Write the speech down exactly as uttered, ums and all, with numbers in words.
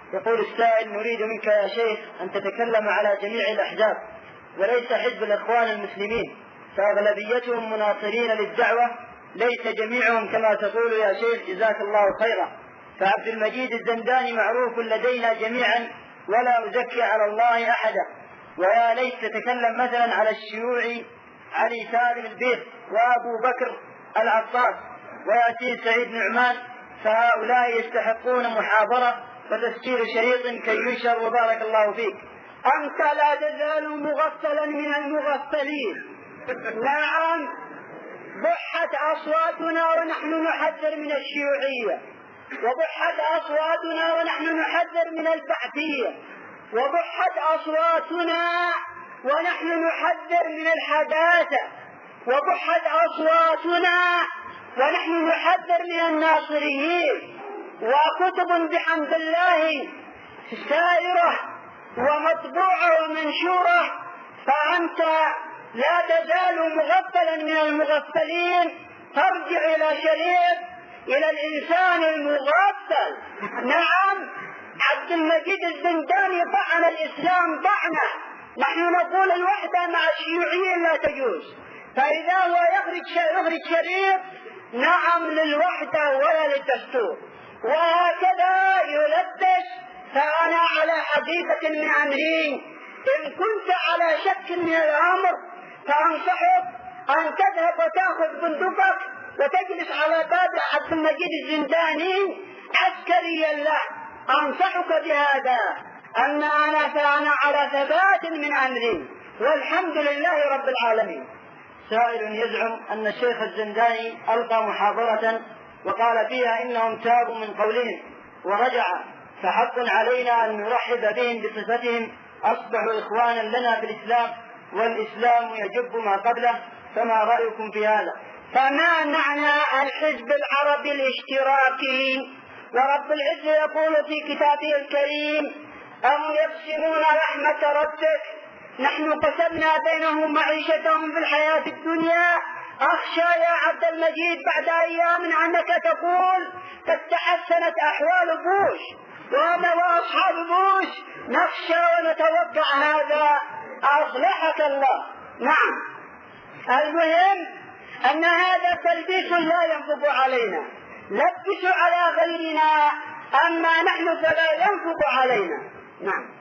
يقول السائل: نريد منك يا شيخ أن تتكلم على جميع الأحزاب وليس حزب الإخوان المسلمين، فأغلبيتهم مناصرين للدعوة، ليس جميعهم كما تقول يا شيخ، جزاك الله خيرا. فعبد المجيد الزنداني معروف لدينا جميعا ولا أزكي على الله أحدا، ويا ليت تتكلم مثلا على الشيوعي علي سالم البيت وأبو بكر العطاس وياسين سعيد نعمان، فهؤلاء يستحقون محاضرة وتسجيل شريط كي ينشر، وبارك الله فيك. أنت لا تزال مغفلا من المغفلين. نعم، بحت أصواتنا ونحن نحذر من الشيوعية، وبحت أصواتنا ونحن نحذر من البعثية، وبحت أصواتنا ونحن نحذر من الحداثة، وبحت أصواتنا ونحن نحذر من الناصريين، وكتب بحمد الله سائرة ومطبوعة ومنشورة، فأنت لا تزال مغفلا من المغفلين. ترجع إلى شريف، إلى الإنسان المغفل. نعم، عبد المجيد الزنداني طعن الإسلام طعنه. نحن نقول الوحدة مع الشيوعيين لا تجوز، فإذا هو يخرج يخرج شريف نعم للوحدة ولا للدستور، وهكذا يلبس. فأنا على حقيقة من أمرين، إن كنت على شك من الأمر فأنصحك أن تذهب وتأخذ بندقك وتجلس على باب عبد المجيد الزنداني عسكريا له. أنصحك بهذا. أما أنا فأنا على ثبات من أمري، والحمد لله رب العالمين. سائل يزعم أن الشيخ الزنداني ألقى محاضرة وقال فيها إنهم تابوا من قولهم ورجع، فحق علينا أن نرحب بهم بصفتهم، أصبحوا إخوانا لنا في الإسلام والإسلام يجب ما قبله، فما رأيكم في هذا؟ فما معنى الحزب العربي الاشتراكي؟ ورب العزة يقول في كتابه الكريم: أم يقسمون رحمة ربك نحن قسمنا بينهم معيشتهم في الحياة الدنيا. أخشى يا عبد المجيد بعد أيام أنك تقول قد تحسنت أحوال بوش وأنا وأصحاب بوش، نخشى ونتوقع هذا. أصلحك الله. نعم، المهم أن هذا تلبيس لا ينفق علينا، لبسوا على غيرنا، أما نحن فلا ينفق علينا. نعم.